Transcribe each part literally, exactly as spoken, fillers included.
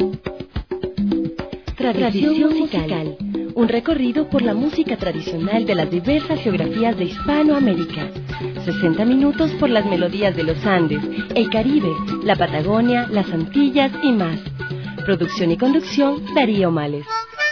Tradición musical, un recorrido por la música tradicional de las diversas geografías de Hispanoamérica. sesenta minutos por las melodías de los Andes, el Caribe, la Patagonia, las Antillas y más. Producción y conducción, Darío Males.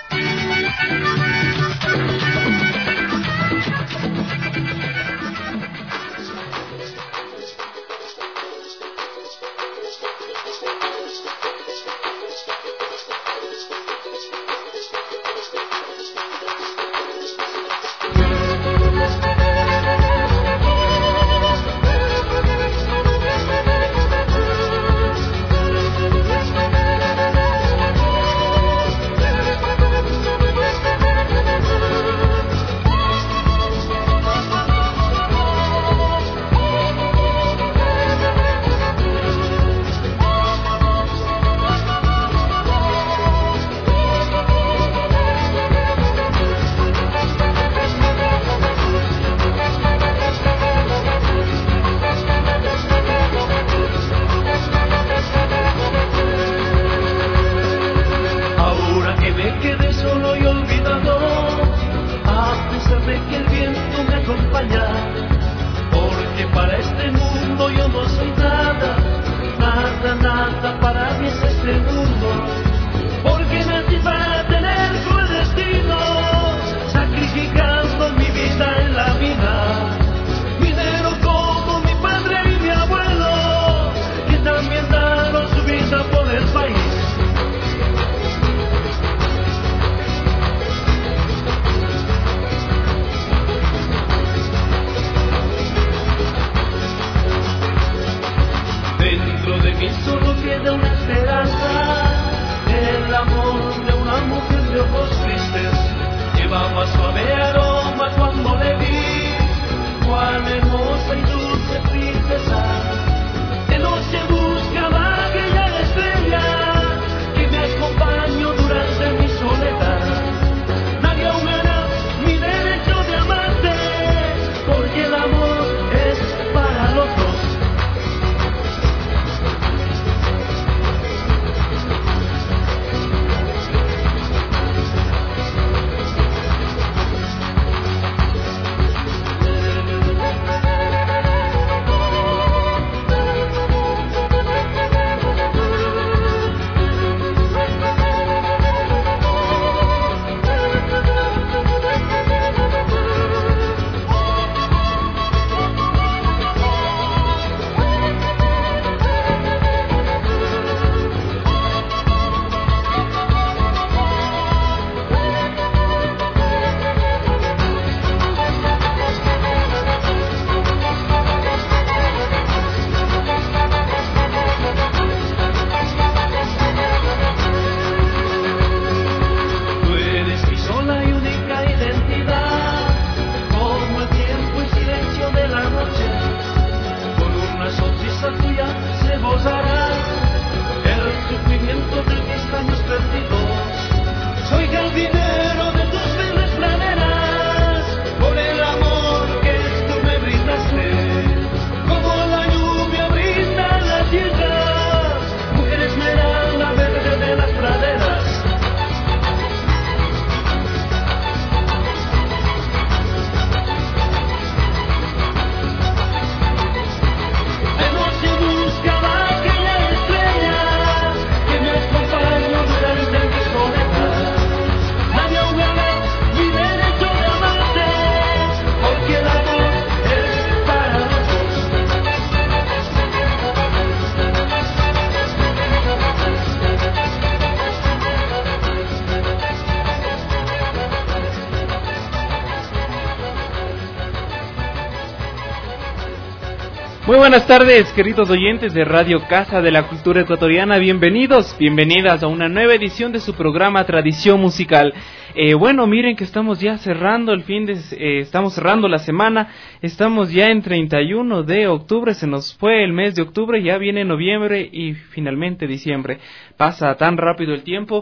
Muy buenas tardes, queridos oyentes de Radio Casa de la Cultura Ecuatoriana, bienvenidos, bienvenidas a una nueva edición de su programa Tradición Musical. Eh, bueno, miren que estamos ya cerrando el fin de, eh, estamos cerrando la semana, estamos ya en treinta y uno de octubre, se nos fue el mes de octubre, ya viene noviembre y finalmente diciembre. Pasa tan rápido el tiempo.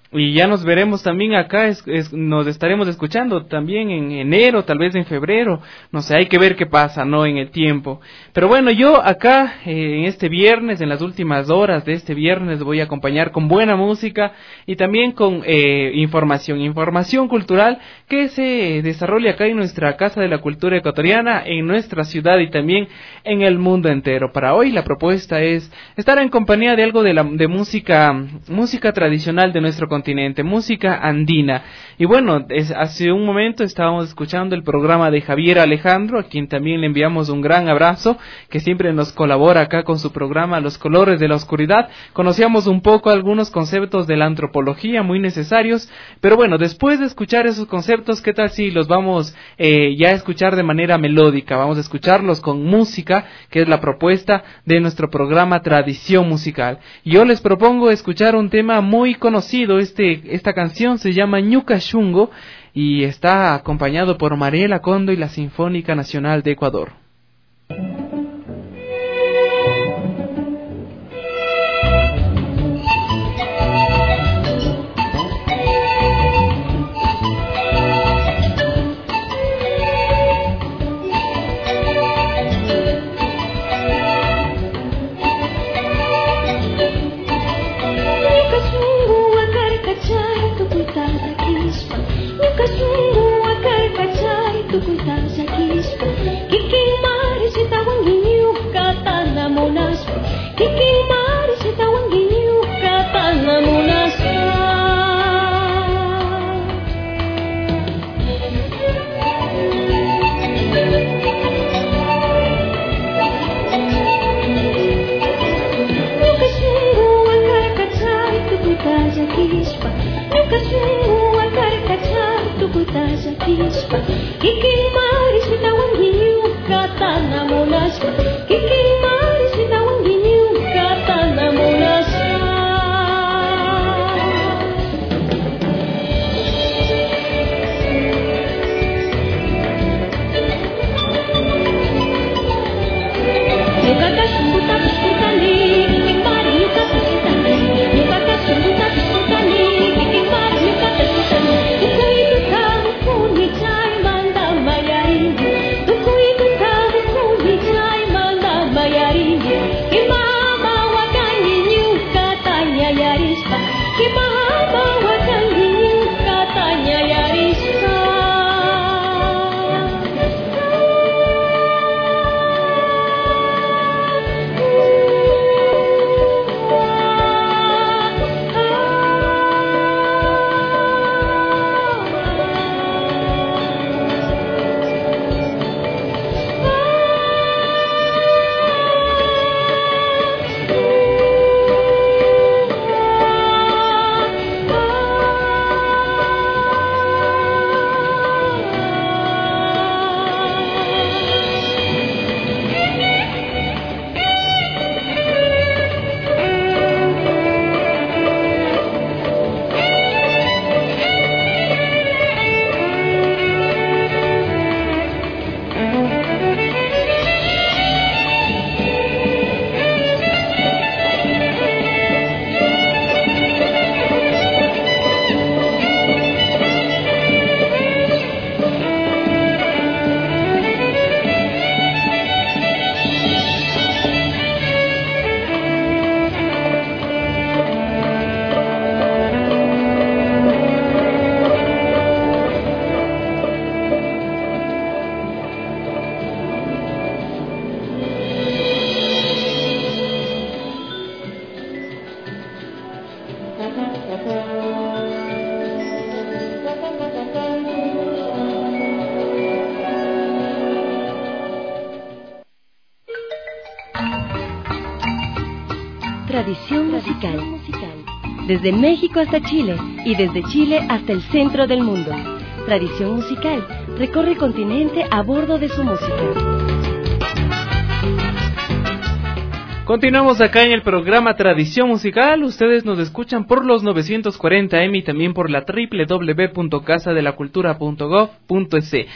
Y ya nos veremos también acá, es, es, nos estaremos escuchando también en enero, tal vez en febrero, no sé, hay que ver qué pasa, ¿no? En el tiempo. Pero bueno, yo acá, eh, en este viernes, en las últimas horas de este viernes, voy a acompañar con buena música y también con eh, información, información cultural que se desarrolla acá en nuestra Casa de la Cultura Ecuatoriana, en nuestra ciudad y también en el mundo entero. Para hoy la propuesta es estar en compañía de algo de, la, de música, música tradicional de nuestro continente. continente, música andina. Y bueno, es, hace un momento estábamos escuchando el programa de Javier Alejandro, a quien también le enviamos un gran abrazo, que siempre nos colabora acá con su programa Los Colores de la Oscuridad. Conocíamos un poco algunos conceptos de la antropología muy necesarios, pero bueno, después de escuchar esos conceptos, ¿qué tal si los vamos eh, ya a escuchar de manera melódica? Vamos a escucharlos con música, que es la propuesta de nuestro programa Tradición Musical. Yo les propongo escuchar un tema muy conocido. Este, esta canción se llama Ñuka Xungo y está acompañado por Mariela Condo y la Sinfónica Nacional de Ecuador. Tradición musical. Desde México hasta Chile y desde Chile hasta el centro del mundo. Tradición musical recorre el continente a bordo de su música. Continuamos acá en el programa Tradición Musical. Ustedes nos escuchan por los novecientos cuarenta eme y también por la doble u doble u doble u punto casa de la cultura punto gob punto es.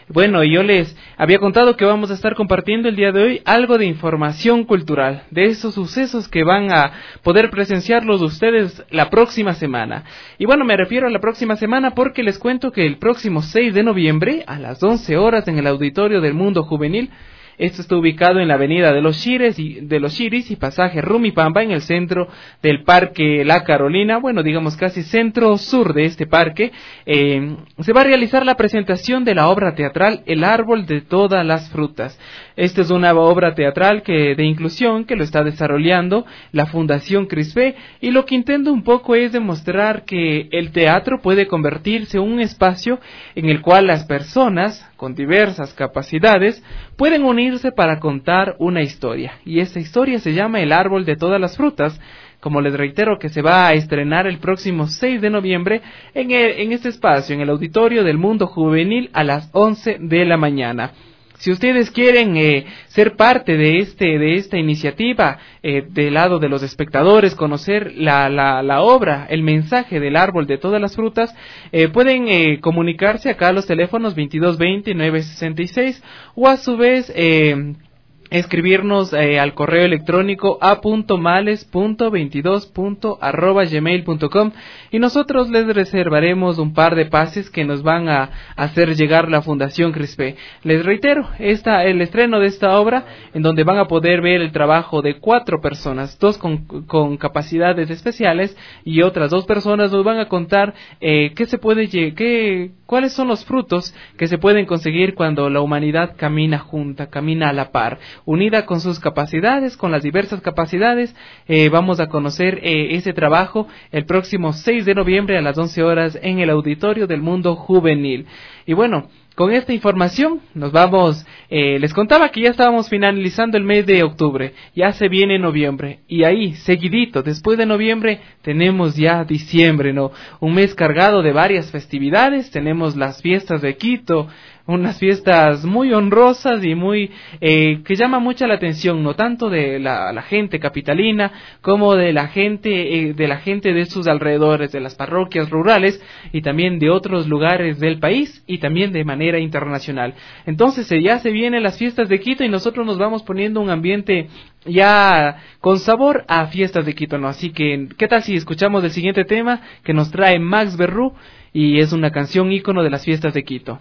Bueno, yo les había contado que vamos a estar compartiendo el día de hoy algo de información cultural, de esos sucesos que van a poder presenciarlos ustedes la próxima semana. Y bueno, me refiero a la próxima semana porque les cuento que el próximo seis de noviembre, a las once horas, en el Auditorio del Mundo Juvenil, esto está ubicado en la avenida de los Chiris y, de los Chiris y pasaje Rumipamba, en el centro del Parque La Carolina, bueno, digamos casi centro sur de este parque. Eh, se va a realizar la presentación de la obra teatral El Árbol de Todas las Frutas. Esta es una obra teatral que de inclusión que lo está desarrollando la Fundación CRISPE, y lo que intenta un poco es demostrar que el teatro puede convertirse en un espacio en el cual las personas con diversas capacidades pueden unirse para contar una historia, y esta historia se llama El Árbol de Todas las Frutas. Como les reitero, que se va a estrenar el próximo seis de noviembre en, el, en este espacio, en el Auditorio del Mundo Juvenil, a las once de la mañana. Si ustedes quieren eh, ser parte de este de esta iniciativa, eh, del lado de los espectadores, conocer la, la, la obra, el mensaje del Árbol de Todas las Frutas, eh, pueden eh, comunicarse acá a los teléfonos veintidós veinte, nueve sesenta y seis, o a su vez eh, escribirnos eh, al correo electrónico a punto males punto veintidós arroba gmail punto com, y nosotros les reservaremos un par de pases que nos van a hacer llegar la Fundación CRISPE. Les reitero, esta, el estreno de esta obra, en donde van a poder ver el trabajo de cuatro personas, dos con, con capacidades especiales, y otras dos personas nos van a contar eh, qué se puede, qué, cuáles son los frutos que se pueden conseguir cuando la humanidad camina junta, camina a la par, unida con sus capacidades, con las diversas capacidades. Eh, vamos a conocer eh, ese trabajo el próximo seis de noviembre a las once horas en el Auditorio del Mundo Juvenil. Y bueno, con esta información nos vamos, eh, les contaba que ya estábamos finalizando el mes de octubre, ya se viene noviembre, y ahí, seguidito, después de noviembre, tenemos ya diciembre, ¿no? Un mes cargado de varias festividades. Tenemos las fiestas de Quito, unas fiestas muy honrosas y muy eh, que llama mucha la atención, no tanto de la, la gente capitalina como de la gente eh, de la gente de sus alrededores, de las parroquias rurales y también de otros lugares del país y también de manera internacional. Entonces eh, ya se vienen las fiestas de Quito y nosotros nos vamos poniendo un ambiente ya con sabor a fiestas de Quito, ¿no? Así que, ¿qué tal si escuchamos el siguiente tema que nos trae Max Berrú, y es una canción ícono de las fiestas de Quito?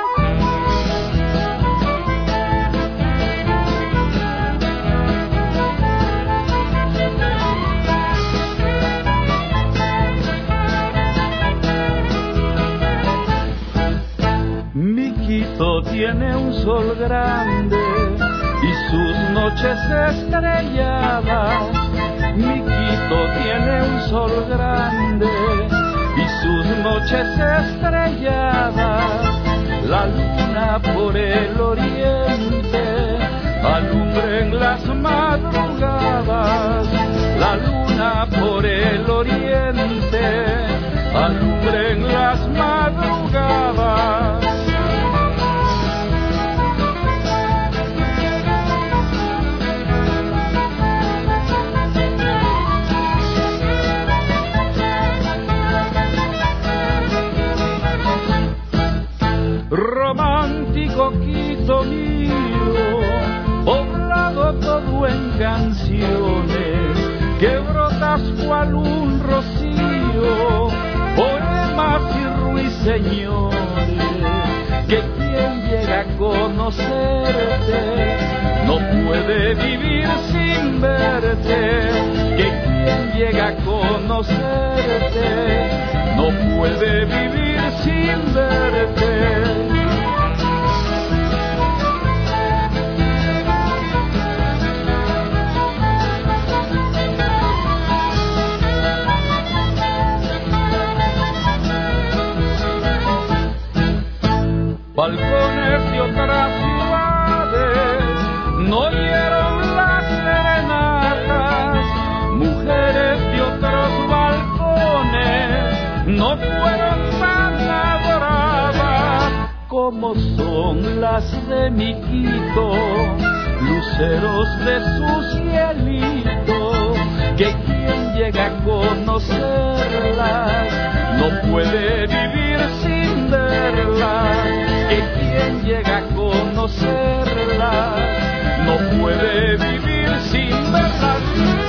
Mi Quito tiene un sol grande y sus noches estrelladas. Mi Quito tiene un sol grande y sus noches estrelladas. La luna por el oriente alumbra en las madrugadas. La luna por el oriente alumbra en las madrugadas. Romántico Quito mío, poblado todo en canciones, que brotas cual un rocío, poemas y ruiseñores, que quien llega a conocerte no puede vivir sin verte, que quien llega a conocerte no puede vivir sin verte. Balcones de otras ciudades no oyeron las serenatas, mujeres de otros balcones no fueron tan adoradas como son las de mi Quito, luceros de su cielito, que quien llega a conocerlas no puede vivir sin verlas. que quien llega a conocerlas no puede vivir sin verlas.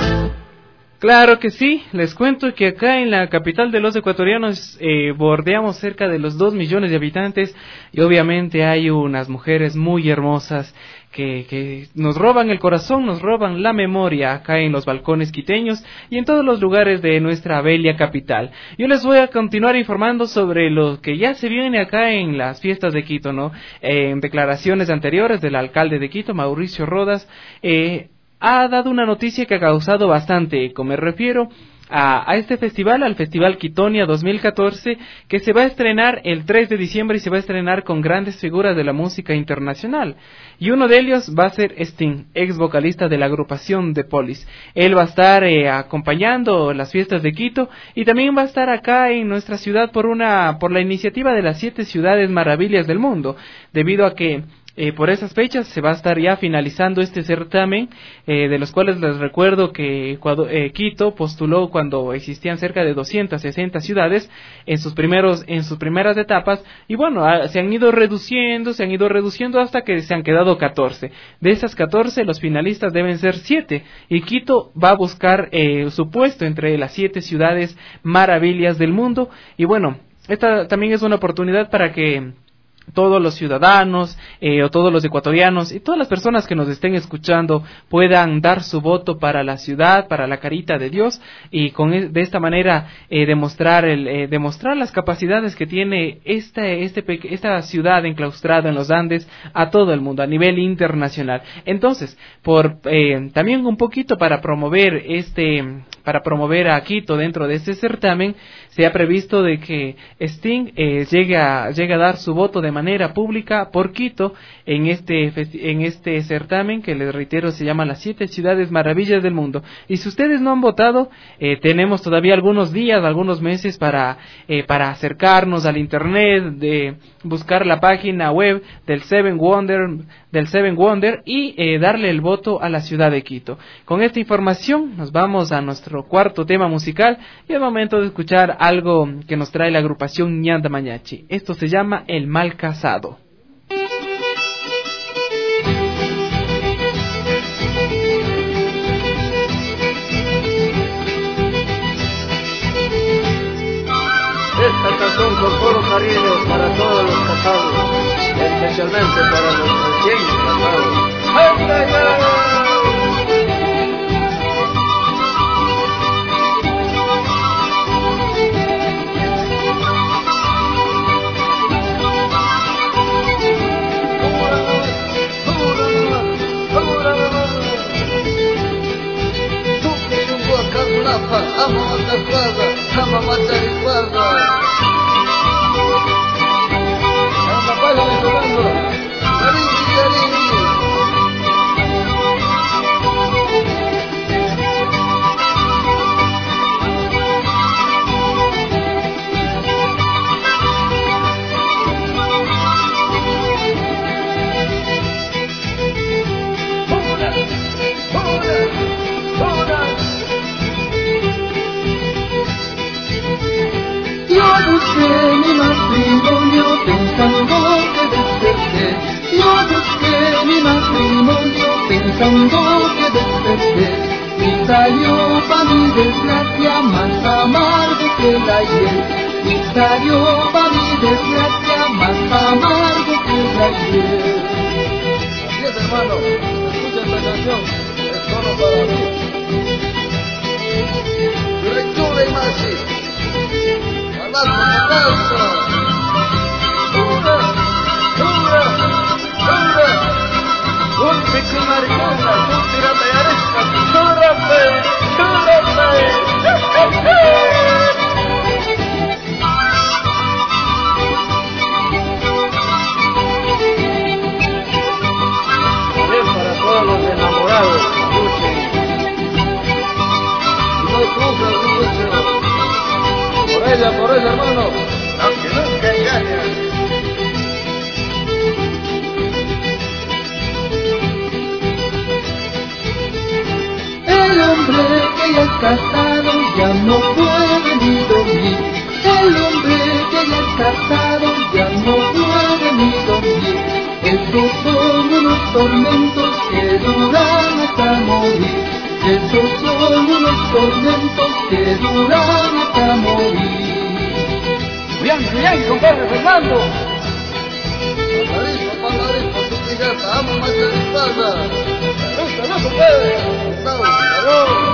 Claro que sí, les cuento que acá en la capital de los ecuatorianos eh, bordeamos cerca de los dos millones de habitantes y obviamente hay unas mujeres muy hermosas que, que nos roban el corazón, nos roban la memoria acá en los balcones quiteños y en todos los lugares de nuestra bella capital. Yo les voy a continuar informando sobre lo que ya se viene acá en las fiestas de Quito, ¿no? Eh, en declaraciones anteriores del alcalde de Quito, Mauricio Rodas, eh, ha dado una noticia que ha causado bastante eco. Me refiero a, a este festival, al Festival Quitonia dos mil catorce, que se va a estrenar el tres de diciembre y se va a estrenar con grandes figuras de la música internacional. Y uno de ellos va a ser Sting, ex vocalista de la agrupación The Police. Él va a estar eh, acompañando las fiestas de Quito y también va a estar acá en nuestra ciudad por una por la iniciativa de las siete ciudades maravillas del mundo, debido a que Eh, por esas fechas se va a estar ya finalizando este certamen, eh, de los cuales les recuerdo que Ecuador, eh, Quito postuló cuando existían cerca de doscientas sesenta ciudades en sus primeros en sus primeras etapas y bueno, a, se han ido reduciendo, se han ido reduciendo hasta que se han quedado catorce. De esas catorce los finalistas deben ser siete y Quito va a buscar eh, su puesto entre las siete ciudades maravillas del mundo y bueno, esta también es una oportunidad para que todos los ciudadanos eh, o todos los ecuatorianos y todas las personas que nos estén escuchando puedan dar su voto para la ciudad, para la carita de Dios y con de esta manera eh, demostrar el eh, demostrar las capacidades que tiene esta este esta ciudad enclaustrada en los Andes a todo el mundo a nivel internacional. Entonces, por eh, también un poquito para promover este para promover a Quito dentro de este certamen, se ha previsto de que Sting eh, llegue a llegue a dar su voto de manera pública por Quito en este en este certamen que les reitero se llama las siete ciudades maravillas del mundo. Y si ustedes no han votado, eh, tenemos todavía algunos días, algunos meses para eh, para acercarnos al internet, de buscar la página web del Seven Wonder del Seven Wonder y eh, darle el voto a la ciudad de Quito. Con esta información nos vamos a nuestro cuarto tema musical y es momento de escuchar algo que nos trae la agrupación Ñanda Mañachi. Esto se llama El Mal Casado. Esta canción con todo cariño para todos los casados, especialmente para los recién casados. ¡Ay, ay, ay! Amo a casa, amo a Macharipasa. Amo a Palo de Solando. Aringi, aringi. Busqué mi matrimonio pensando que desperté. Yo busqué mi matrimonio pensando que desperté. Y salió pa' mi desgracia más amargo que el ayer. Y salió pa' mi desgracia más amargo que el ayer. Así es, hermano, escucha esta canción, es solo para mí. Lectura y Masi. ¡Vamos a casa! ¡Dura! ¡Dura! ¡Dura! ¡Golpe con maricona! ¡Tú tírate y aresca! ¡Dúrate! ¡Dúrate! También para todos los enamorados, escuchen. No sufras mucho. Por ella, por ella, hermano, aunque nunca engaña. El hombre que ya es casado ya no puede ni dormir. El hombre que ya es casado ya no puede ni dormir. tormentos que duran hasta morir. Esos son unos tormentos que duran hasta morir. Bien, bien, compadre Fernando. Paladito, paladito, tu pirata, amo más de mi casa. Salud, salud, compadre. Salud, salud.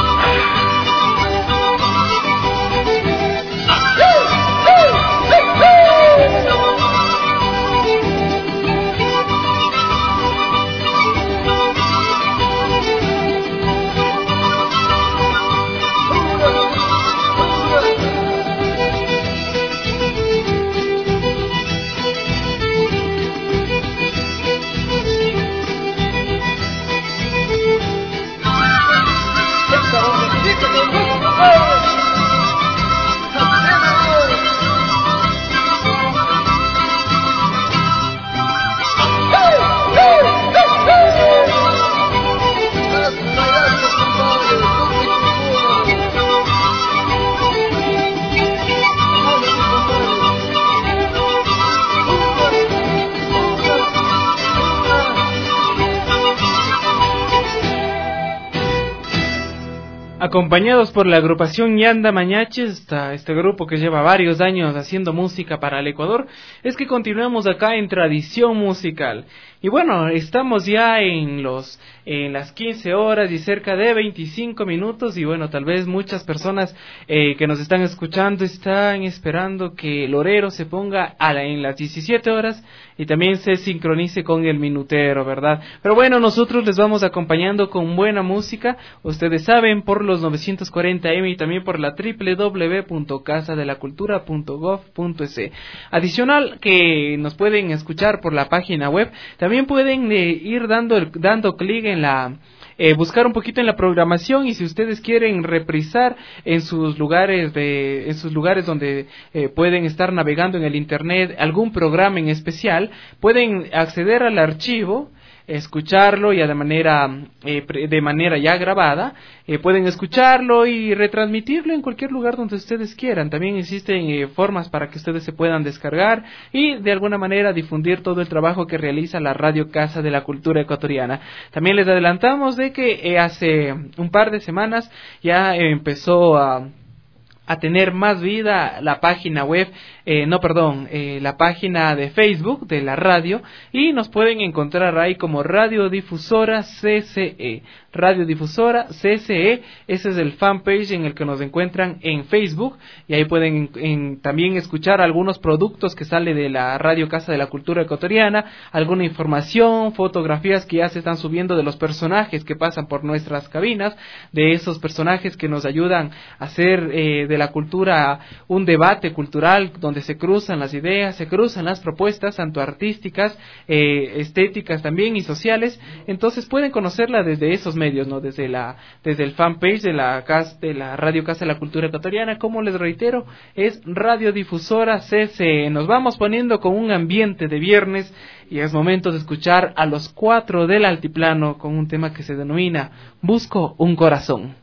Acompañados por la agrupación Yanda Mañaches, este grupo que lleva varios años haciendo música para el Ecuador, es que continuamos acá en Tradición Musical. Y bueno, estamos ya en los en las quince horas y cerca de veinticinco minutos, y bueno, tal vez muchas personas eh, que nos están escuchando están esperando que el horero se ponga a la, en las diecisiete horas y también se sincronice con el minutero, ¿verdad? Pero bueno, nosotros les vamos acompañando con buena música, ustedes saben, por los novecientos cuarenta eme y también por la doble u doble u doble u punto casa de la cultura punto gov punto es. Adicional, que nos pueden escuchar por la página web, también pueden eh, ir dando, dando clic en la... Eh, buscar un poquito en la programación, y si ustedes quieren reprisar en sus lugares de, en sus lugares donde eh, pueden estar navegando en el internet algún programa en especial, pueden acceder al archivo, escucharlo ya de manera eh, de manera ya grabada, eh, pueden escucharlo y retransmitirlo en cualquier lugar donde ustedes quieran. También existen eh, formas para que ustedes se puedan descargar y de alguna manera difundir todo el trabajo que realiza la Radio Casa de la Cultura Ecuatoriana. También les adelantamos de que eh, hace un par de semanas ya eh, empezó a a tener más vida la página web, eh, no, perdón, eh, la página de Facebook de la radio, y nos pueden encontrar ahí como Radiodifusora C C E, Radiodifusora C C E, ese es el fanpage en el que nos encuentran en Facebook, y ahí pueden en, en, también escuchar algunos productos que sale de la Radio Casa de la Cultura Ecuatoriana, alguna información, fotografías que ya se están subiendo de los personajes que pasan por nuestras cabinas, de esos personajes que nos ayudan a hacer eh, de la cultura un debate cultural donde se cruzan las ideas, se cruzan las propuestas, tanto artísticas, eh, estéticas también y sociales. Entonces pueden conocerla desde esos medios, ¿no? Desde la desde el fanpage de la casa, de la Radio Casa de la Cultura Ecuatoriana, como les reitero, es Radiodifusora C C E. Nos vamos poniendo con un ambiente de viernes y es momento de escuchar a Los Cuatro del Altiplano con un tema que se denomina Busco un Corazón.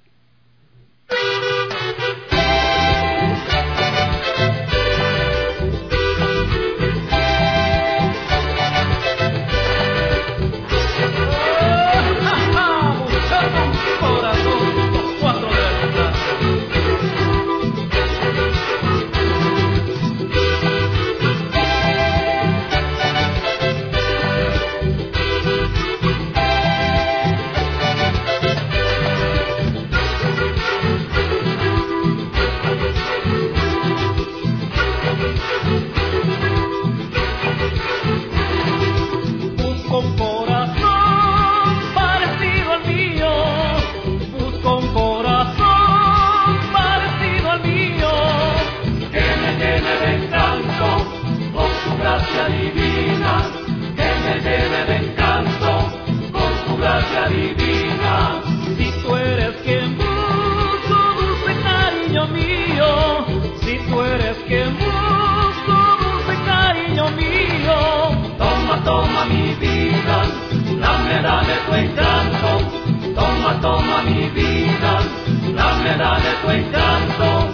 Toma mi vida, dame, dame tu encanto.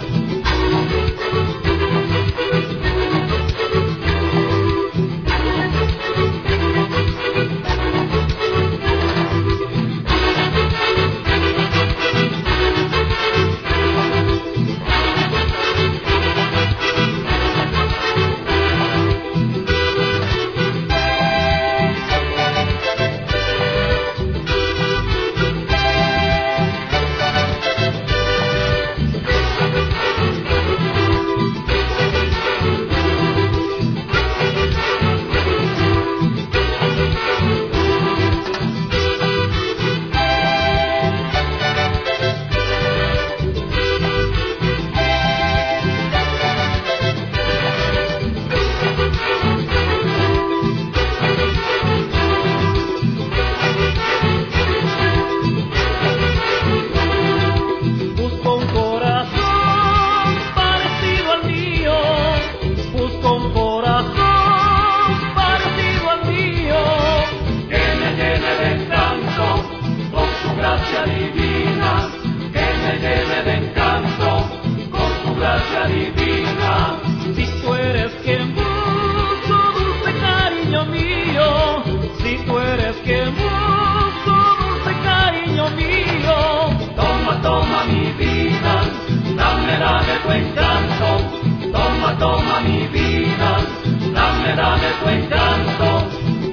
patria divina. Si tú eres quien busco, dulce cariño mío, si tú eres quien busco, dulce cariño mío. Toma, toma mi vida, dame, dame tu encanto. Toma, toma mi vida, dame, dame tu encanto.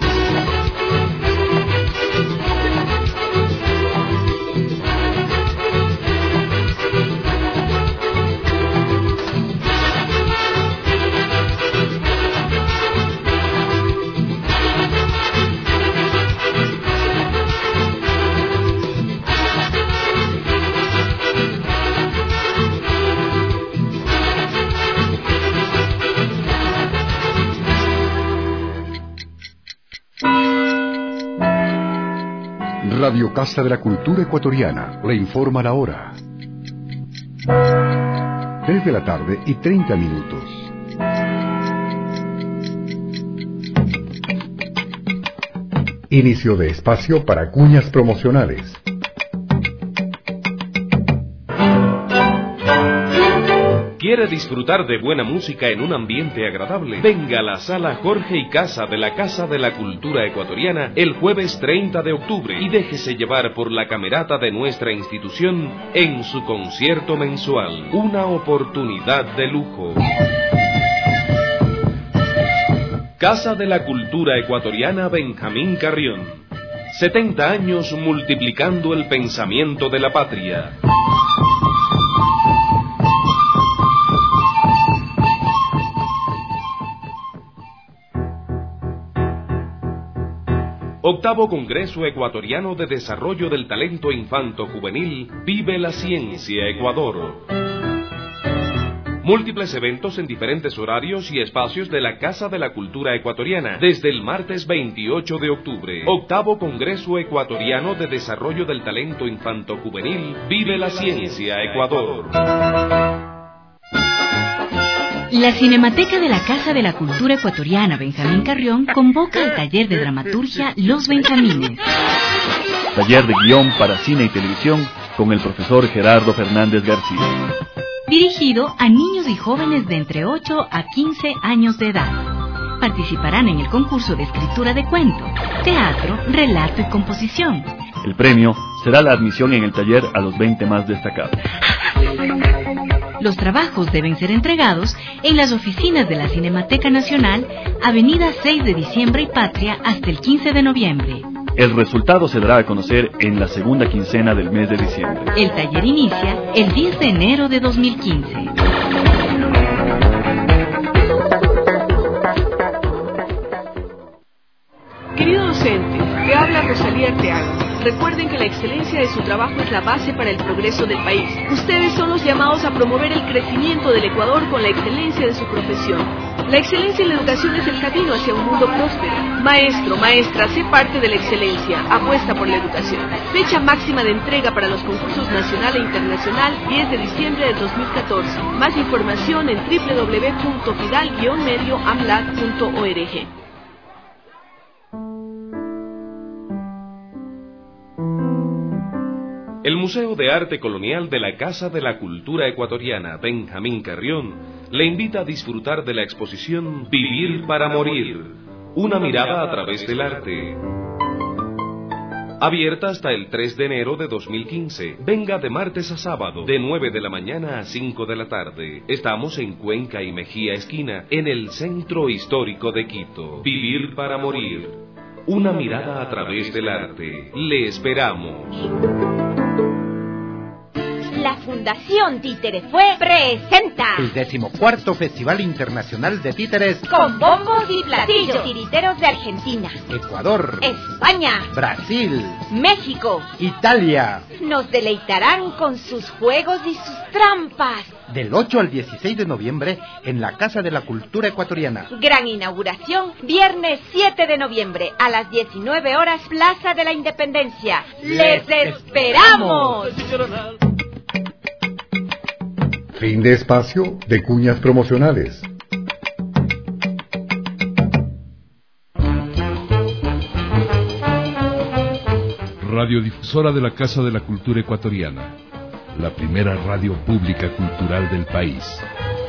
Radio Casa de la Cultura Ecuatoriana le informa la hora. Tres de la tarde y treinta minutos. Inicio de espacio para cuñas promocionales. ¿Quiere disfrutar de buena música en un ambiente agradable? Venga a la Sala Jorge y Casa de la Casa de la Cultura Ecuatoriana el jueves treinta de octubre y déjese llevar por la camerata de nuestra institución en su concierto mensual. Una oportunidad de lujo. Casa de la Cultura Ecuatoriana Benjamín Carrión. setenta años multiplicando el pensamiento de la patria. Octavo Congreso Ecuatoriano de Desarrollo del Talento Infanto-Juvenil, Vive la Ciencia Ecuador. Múltiples eventos en diferentes horarios y espacios de la Casa de la Cultura Ecuatoriana, desde el martes veintiocho de octubre. Octavo Congreso Ecuatoriano de Desarrollo del Talento Infanto-Juvenil, Vive la Ciencia Ecuador. La Cinemateca de la Casa de la Cultura Ecuatoriana Benjamín Carrión convoca al taller de dramaturgia Los Benjamines. Taller de guión para cine y televisión con el profesor Gerardo Fernández García. Dirigido a niños y jóvenes de entre ocho a quince años de edad. Participarán en el concurso de escritura de cuento, teatro, relato y composición. El premio será la admisión en el taller a los veinte más destacados. Los trabajos deben ser entregados en las oficinas de la Cinemateca Nacional, Avenida seis de Diciembre y Patria, hasta el quince de noviembre. El resultado se dará a conocer en la segunda quincena del mes de diciembre. El taller inicia el diez de enero de dos mil quince. Querido docente, te habla Rosalía Arteaga. Recuerden que la excelencia de su trabajo es la base para el progreso del país. Ustedes son los llamados a promover el crecimiento del Ecuador con la excelencia de su profesión. La excelencia en la educación es el camino hacia un mundo próspero. Maestro, maestra, sé parte de la excelencia. Apuesta por la educación. Fecha máxima de entrega para los concursos nacional e internacional, diez de diciembre de dos mil catorce. Más información en doble u doble u doble u punto fidal guion medio amlat punto org. El Museo de Arte Colonial de la Casa de la Cultura Ecuatoriana Benjamín Carrión le invita a disfrutar de la exposición Vivir para Morir, una mirada a través del arte. Abierta hasta el tres de enero de dos mil quince. Venga de martes a sábado, de nueve de la mañana a cinco de la tarde. Estamos en Cuenca y Mejía Esquina, en el Centro Histórico de Quito. Vivir para Morir, una mirada a través del arte. Le esperamos. La Fundación Títere Fue presenta el decimocuarto Festival Internacional de Títeres con bombos y platillos. Tiriteros de Argentina, Ecuador, España, Brasil, México, Italia. Nos deleitarán con sus juegos y sus trampas. Del ocho al dieciséis de noviembre en la Casa de la Cultura Ecuatoriana. Gran inauguración, viernes siete de noviembre a las diecinueve horas, Plaza de la Independencia. ¡Les, Les esperamos! esperamos. Fin de espacio de cuñas promocionales. Radiodifusora de la Casa de la Cultura Ecuatoriana, la primera radio pública cultural del país.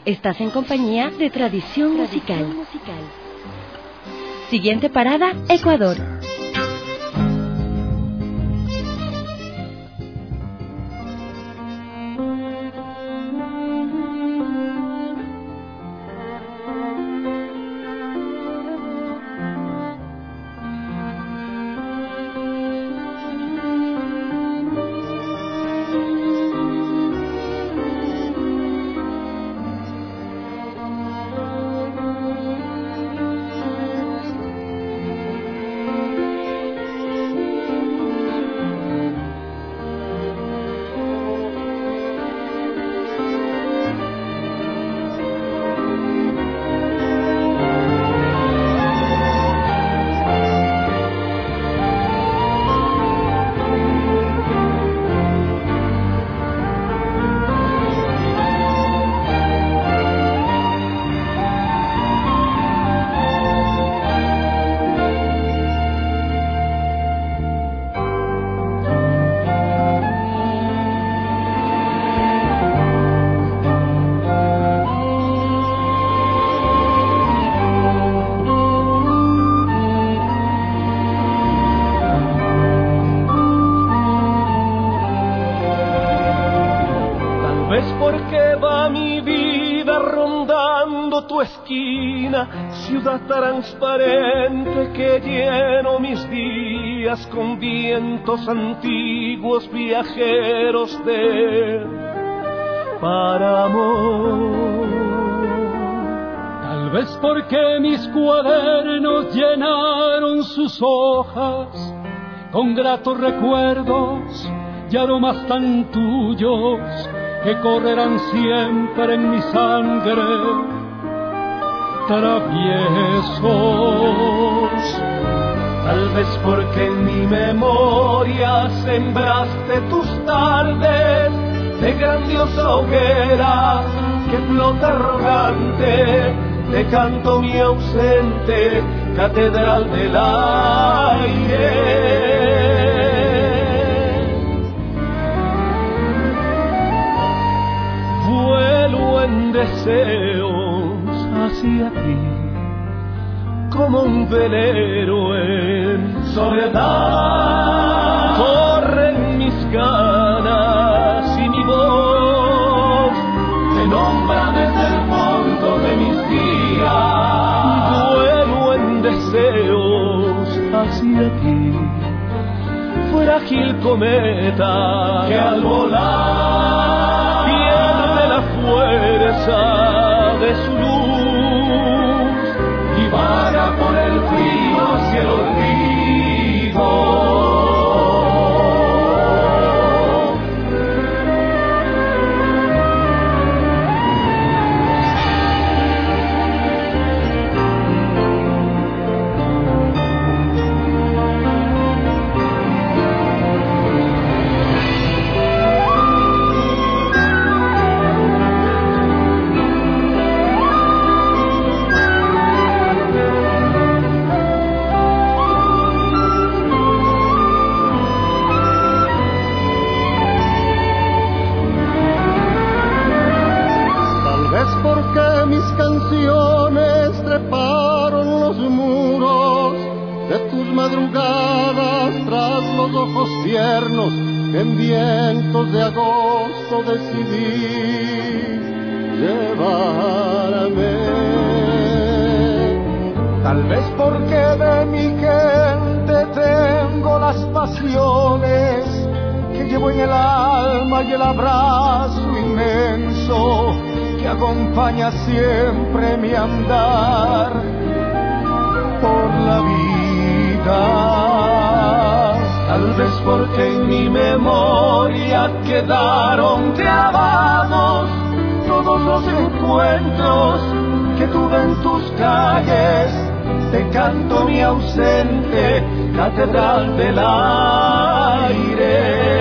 Estás en compañía de Tradición Musical. Siguiente parada, Ecuador. Ciudad transparente que lleno mis días con vientos antiguos viajeros de Páramo. Tal vez porque mis cuadernos llenaron sus hojas con gratos recuerdos y aromas tan tuyos que correrán siempre en mi sangre. Traviesos, tal vez porque en mi memoria sembraste tus tardes de grandiosa hoguera que flota arrogante, te canto mi ausente catedral del aire. Vuelo en deseos hacia ti, como un velero en soledad. Corren mis ganas y mi voz te nombra desde el fondo de mis días. Vuelo en deseos hacia ti, frágil cometa que al volar pierde la fuerza de su luz y vaga por el frío hacia el olvido. Madrugadas tras los ojos tiernos en vientos de agosto decidí llevarme. Tal vez porque de mi gente tengo las pasiones que llevo en el alma y el abrazo inmenso que acompaña siempre mi andar por la vida. Tal vez porque en mi memoria quedaron grabados todos los encuentros que tuve en tus calles. Te canto mi ausente catedral del aire.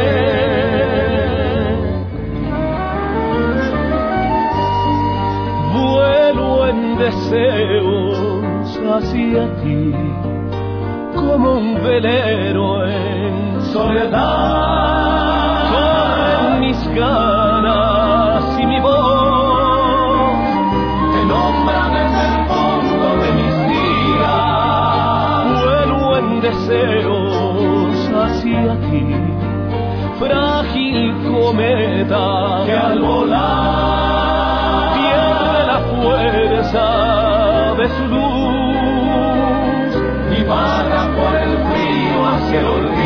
Vuelo en deseos hacia ti, como un velero en soledad. Corren mis ganas y mi voz deseos hacia ti, frágil cometa que al volar pierde la fuerza de su luz y vaga por el frío hacia el olvido.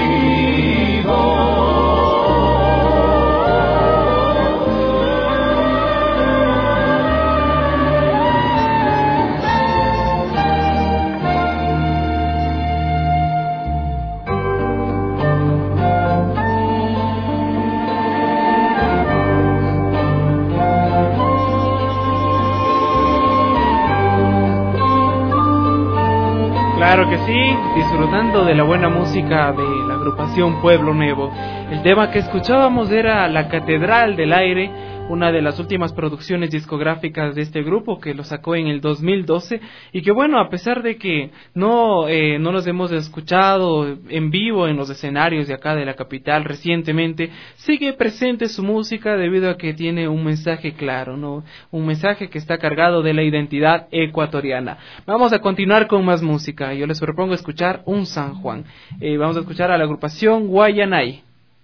Claro que sí, disfrutando de la buena música de la agrupación Pueblo Nuevo. El tema que escuchábamos era La Catedral del Aire, una de las últimas producciones discográficas de este grupo que lo sacó en el dos mil doce y que bueno, a pesar de que no eh, no los hemos escuchado en vivo en los escenarios de acá de la capital recientemente, sigue presente su música debido a que tiene un mensaje claro, ¿no? Un mensaje que está cargado de la identidad ecuatoriana. Vamos a continuar con más música. Yo les propongo escuchar un San Juan. Eh, vamos a escuchar a la agrupación Guayanay.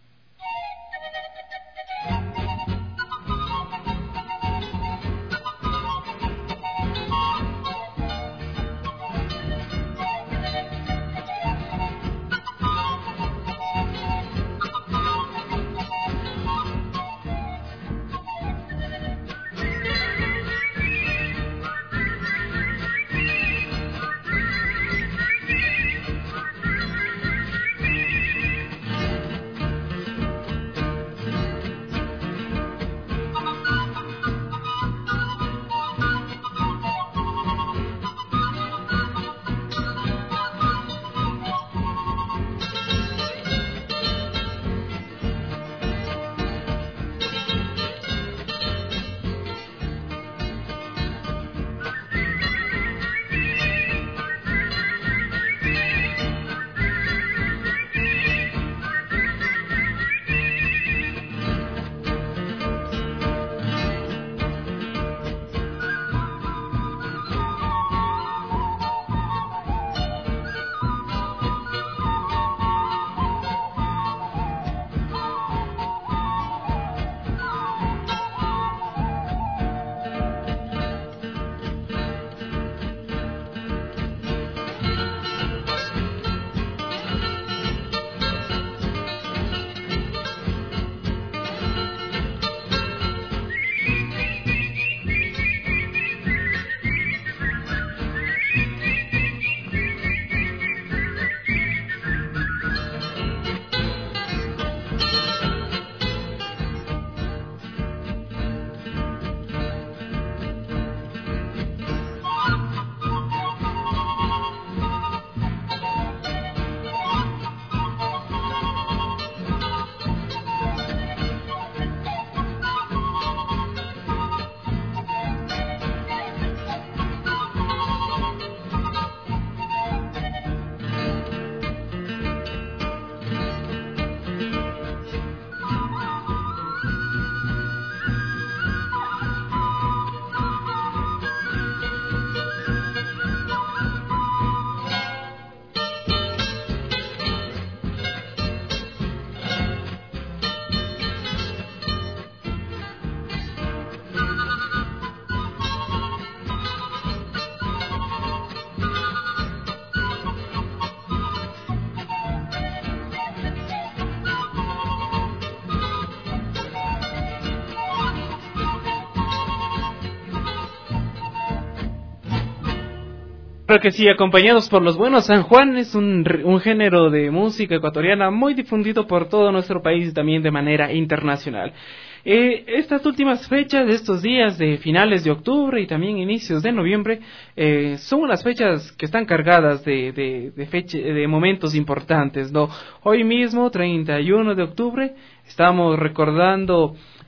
Claro que sí, acompañados por los buenos. San Juan es un, un género de música ecuatoriana muy difundido por todo nuestro país y también de manera internacional. Eh, estas últimas fechas de estos días de finales de octubre y también inicios de noviembre eh, son unas fechas que están cargadas de, de, de, fecha, de momentos importantes, ¿no? Hoy mismo, treinta y uno de octubre, estamos recordando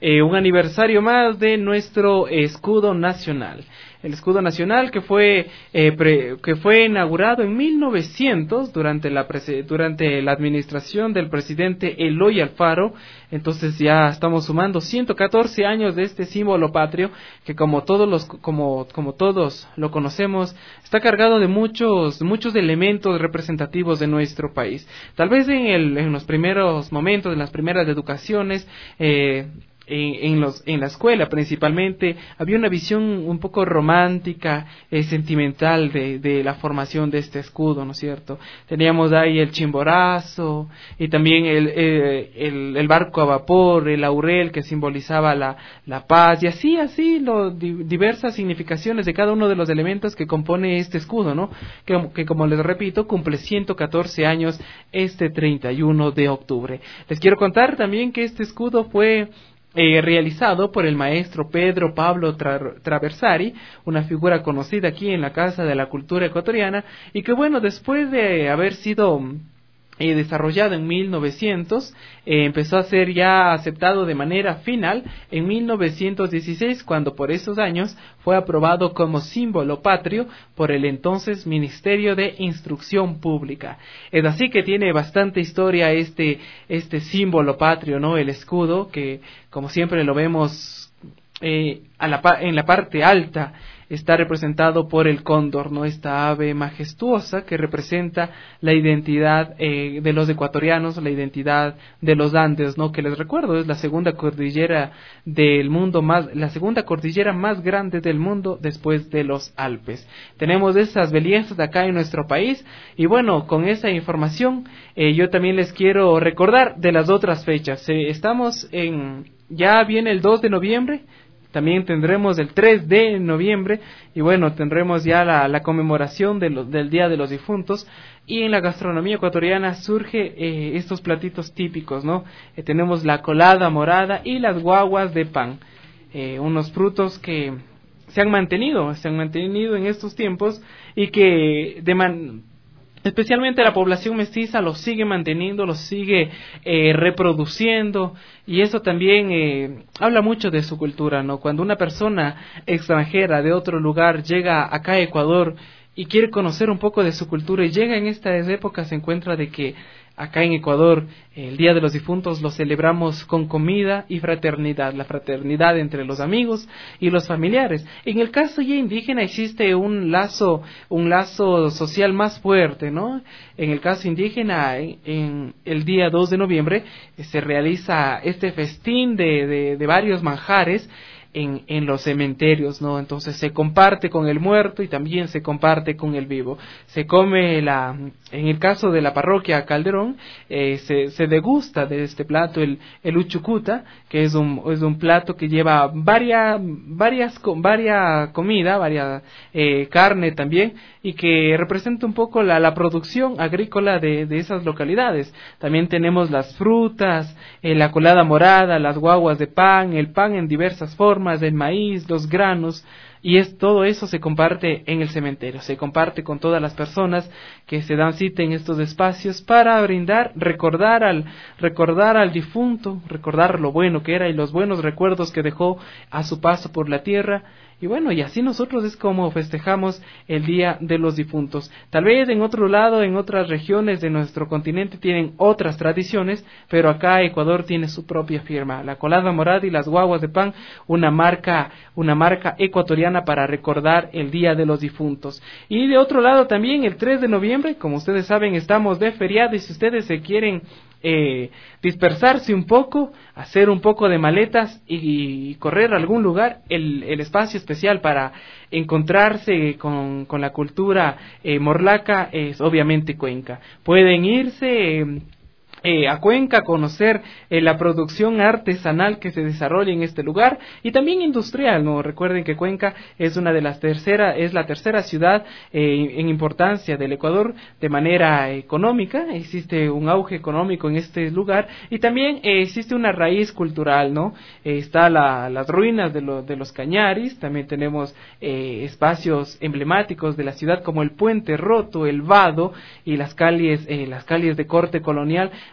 eh, un aniversario más de nuestro escudo nacional. El escudo nacional que fue eh, pre, que fue inaugurado en mil novecientos durante la durante la administración del presidente Eloy Alfaro. Entonces ya estamos sumando ciento catorce años de este símbolo patrio que como todos los como como todos lo conocemos está cargado de muchos muchos elementos representativos de nuestro país. Tal vez en el en los primeros momentos, en las primeras educaciones eh En, en, los, en la escuela principalmente había una visión un poco romántica, eh, sentimental de, de la formación de este escudo, ¿no es cierto? Teníamos ahí el chimborazo y también el, eh, el, el barco a vapor, el laurel que simbolizaba la, la paz y así, así, lo, di, diversas significaciones de cada uno de los elementos que compone este escudo, ¿no? Que, que como les repito, cumple ciento catorce años este treinta y uno de octubre. Les quiero contar también que este escudo fue Eh, realizado por el maestro Pedro Pablo Tra- Traversari, una figura conocida aquí en la Casa de la Cultura Ecuatoriana, y que bueno, después de haber sido eh, desarrollado en mil novecientos, eh, empezó a ser ya aceptado de manera final en mil novecientos dieciséis, cuando por esos años fue aprobado como símbolo patrio por el entonces Ministerio de Instrucción Pública. Es así que tiene bastante historia este este símbolo patrio, ¿no? El escudo, que como siempre lo vemos eh, a la pa- en la parte alta, está representado por el cóndor, ¿no? Esta ave majestuosa que representa la identidad eh, de los ecuatorianos, la identidad de los Andes, ¿no? Que les recuerdo, es la segunda cordillera del mundo más, la segunda cordillera más grande del mundo después de los Alpes. Tenemos esas bellezas acá en nuestro país y bueno, con esa información eh, yo también les quiero recordar de las otras fechas. Eh, estamos en, ya viene el dos de noviembre. También tendremos el tres de noviembre y bueno, tendremos ya la, la conmemoración de lo, del Día de los Difuntos, y en la gastronomía ecuatoriana surge eh, estos platitos típicos, ¿no? Eh, tenemos la colada morada y las guaguas de pan, eh, unos frutos que se han mantenido, se han mantenido en estos tiempos y que de man especialmente la población mestiza los sigue manteniendo, los sigue eh, reproduciendo, y eso también eh, habla mucho de su cultura, ¿no? Cuando una persona extranjera de otro lugar llega acá a Ecuador y quiere conocer un poco de su cultura y llega en estas épocas, se encuentra de que acá en Ecuador el Día de los Difuntos lo celebramos con comida y fraternidad, la fraternidad entre los amigos y los familiares. En el caso ya indígena existe un lazo, un lazo social más fuerte, ¿no? En el caso indígena, en, en el día dos de noviembre eh, se realiza este festín de, de, de varios manjares en, en los cementerios, ¿no? Entonces se comparte con el muerto y también se comparte con el vivo. Se come la, en el caso de la parroquia Calderón, eh, se, se degusta de este plato el, el uchucuta, que es un, es un plato que lleva varias, varias, varias comida, varias eh, carne también, y que representa un poco la, la producción agrícola de, de esas localidades. También tenemos las frutas, eh, la colada morada, las guaguas de pan, el pan en diversas formas, el maíz, los granos, y es todo eso se comparte en el cementerio, se comparte con todas las personas que se dan cita en estos espacios para brindar, recordar al recordar al difunto, recordar lo bueno que era y los buenos recuerdos que dejó a su paso por la tierra. Y bueno, y así nosotros es como festejamos el Día de los Difuntos. Tal vez en otro lado, en otras regiones de nuestro continente tienen otras tradiciones, pero acá Ecuador tiene su propia firma. La colada morada y las guaguas de pan, una marca, una marca ecuatoriana para recordar el Día de los Difuntos. Y de otro lado también el tres de noviembre, como ustedes saben, estamos de feriado, y si ustedes se quieren eh, dispersarse un poco, hacer un poco de maletas y, y correr a algún lugar, el, el espacio especial para encontrarse con, con la cultura eh, morlaca es obviamente Cuenca. Pueden irse eh, Eh, a Cuenca, conocer eh, la producción artesanal que se desarrolla en este lugar y también industrial, ¿no? Recuerden que Cuenca es una de las tercera, es la tercera ciudad eh, en importancia del Ecuador de manera económica. Existe un auge económico en este lugar y también eh, existe una raíz cultural, ¿no? Eh, está la, las ruinas de, lo, de los Cañaris, también tenemos eh, espacios emblemáticos de la ciudad como el Puente Roto, el Vado y las calles, eh, las calles de corte colonial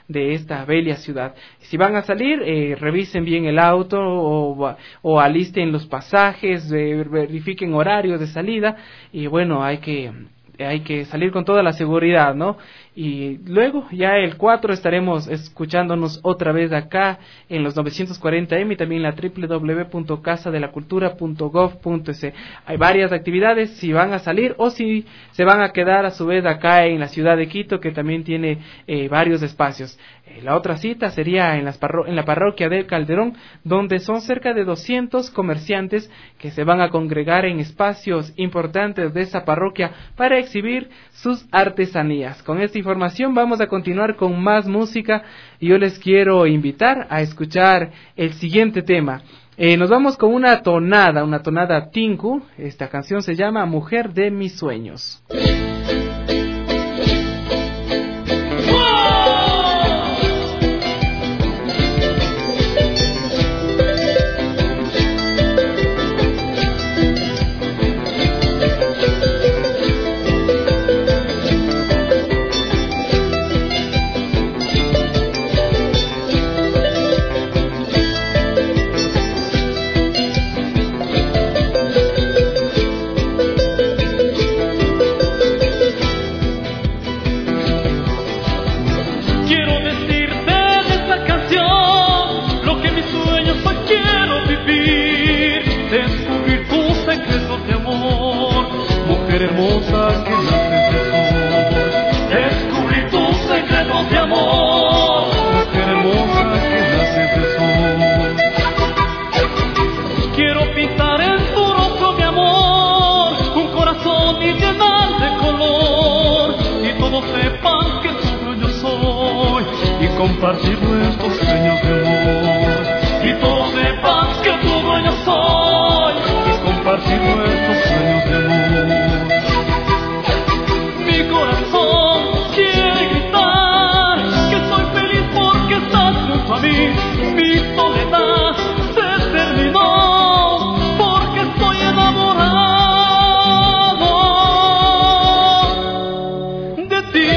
de esta bella ciudad. Si van a salir, eh, revisen bien el auto o, o alisten los pasajes, eh, verifiquen horarios de salida y bueno, hay que hay que salir con toda la seguridad, ¿no? Y luego ya el cuatro estaremos escuchándonos otra vez acá en los novecientos cuarenta eme y también la doble u doble u doble u punto casa de la cultura punto gov punto es. Hay varias actividades si van a salir o si se van a quedar a su vez acá en la ciudad de Quito, que también tiene eh, varios espacios. Eh, la otra cita sería en, las parro- en la parroquia del Calderón, donde son cerca de doscientos comerciantes que se van a congregar en espacios importantes de esa parroquia para exhibir sus artesanías. Con esta información vamos a continuar con más música y yo les quiero invitar a escuchar el siguiente tema. Eh, nos vamos con una tonada, una tonada tinku. Esta canción se llama Mujer de mis sueños. Hermosa que naces de sol, descubrí tus secretos de amor, mujer hermosa que naces de sol. Quiero pintar en tu rostro mi amor, un corazón y llenar de color, y todos sepan que tu dueño soy, y compartir nuestros sueños de amor, y todos sepan que tu dueño soy, y compartir nuestros sueños de amor. Mi soledad se terminó porque estoy enamorado de ti.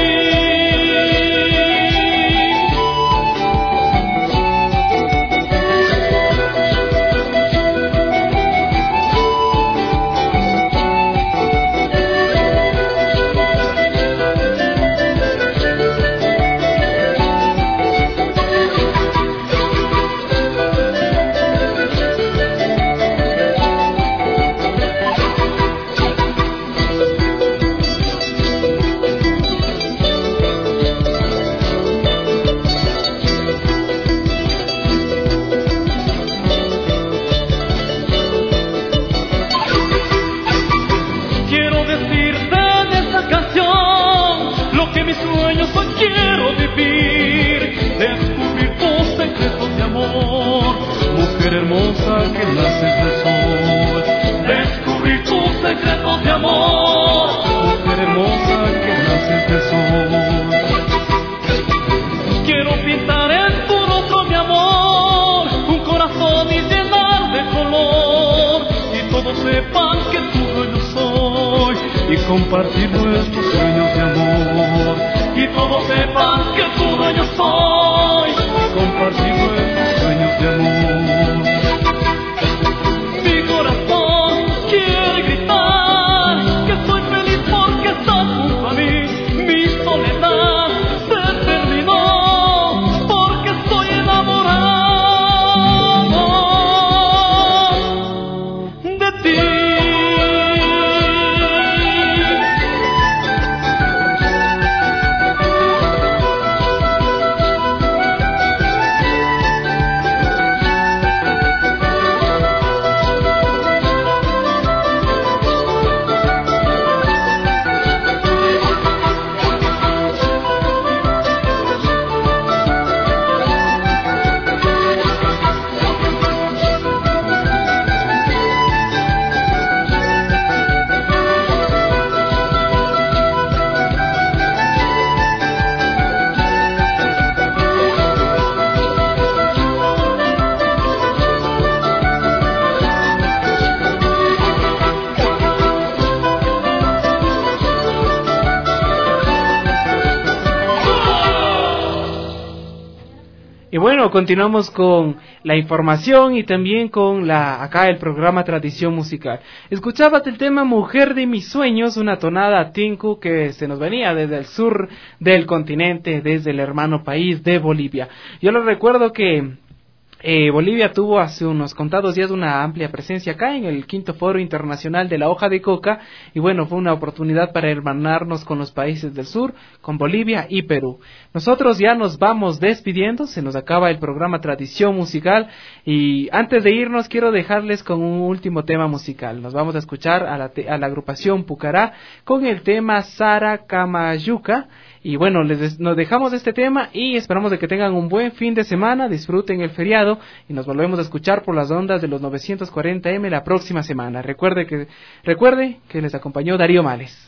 Hermosa que naces de sol, descubrí tus secretos de amor, mujer hermosa que naces de sol. Quiero pintar en tu rostro mi amor, un corazón y llenar de color, y todos sepan que tu dueño soy, y compartir nuestros sueños de amor, y todos sepan que tu dueño soy, y compartir nuestros sueños de amor. Y bueno, continuamos con la información y también con la acá el programa Tradición Musical. Escuchabas el tema Mujer de mis sueños, una tonada tinku que se nos venía desde el sur del continente, desde el hermano país de Bolivia. Yo les recuerdo que Eh, Bolivia tuvo hace unos contados días una amplia presencia acá en el quinto foro internacional de la hoja de coca y bueno, fue una oportunidad para hermanarnos con los países del sur, con Bolivia y Perú. Nosotros ya nos vamos despidiendo, se nos acaba el programa Tradición Musical y antes de irnos quiero dejarles con un último tema musical. Nos vamos a escuchar a la, a la agrupación Pucará con el tema Sara Kamayuka. Y bueno, les, nos dejamos de este tema y esperamos de que tengan un buen fin de semana, disfruten el feriado y nos volvemos a escuchar por las ondas de los novecientos cuarenta eme la próxima semana. Recuerde que, recuerde que les acompañó Darío Males.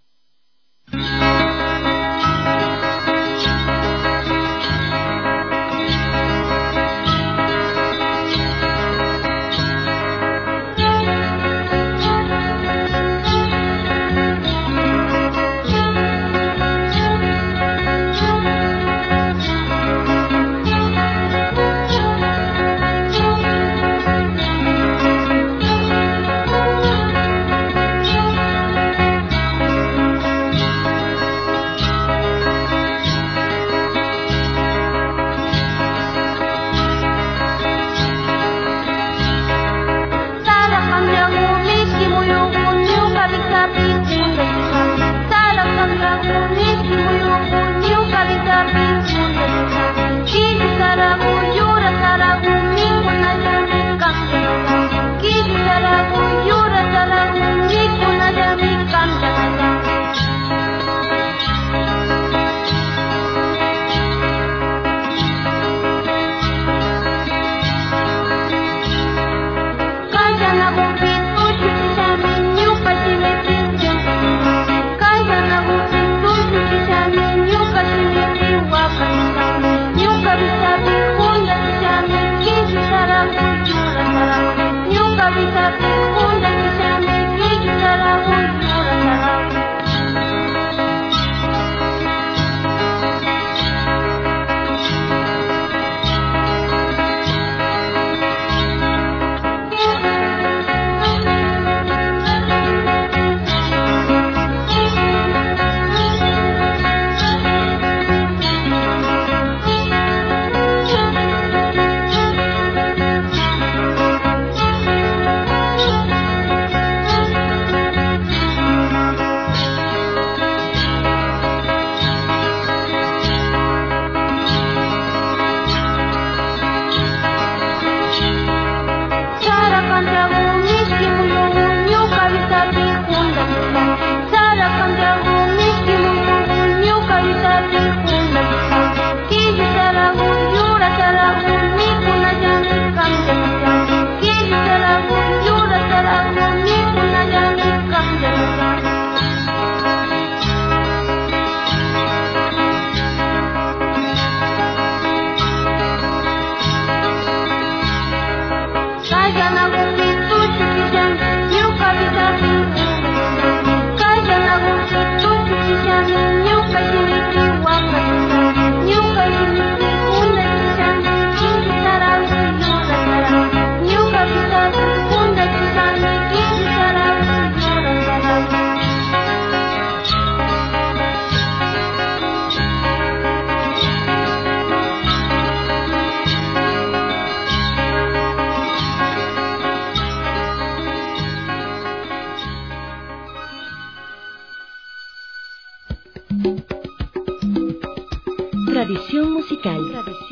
Tradición musical.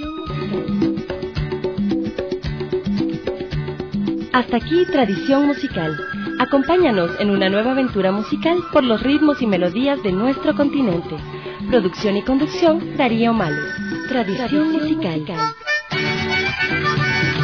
Hasta aquí Tradición Musical. Acompáñanos en una nueva aventura musical por los ritmos y melodías de nuestro continente. Producción y conducción, Darío Males. Tradición, Tradición musical. musical.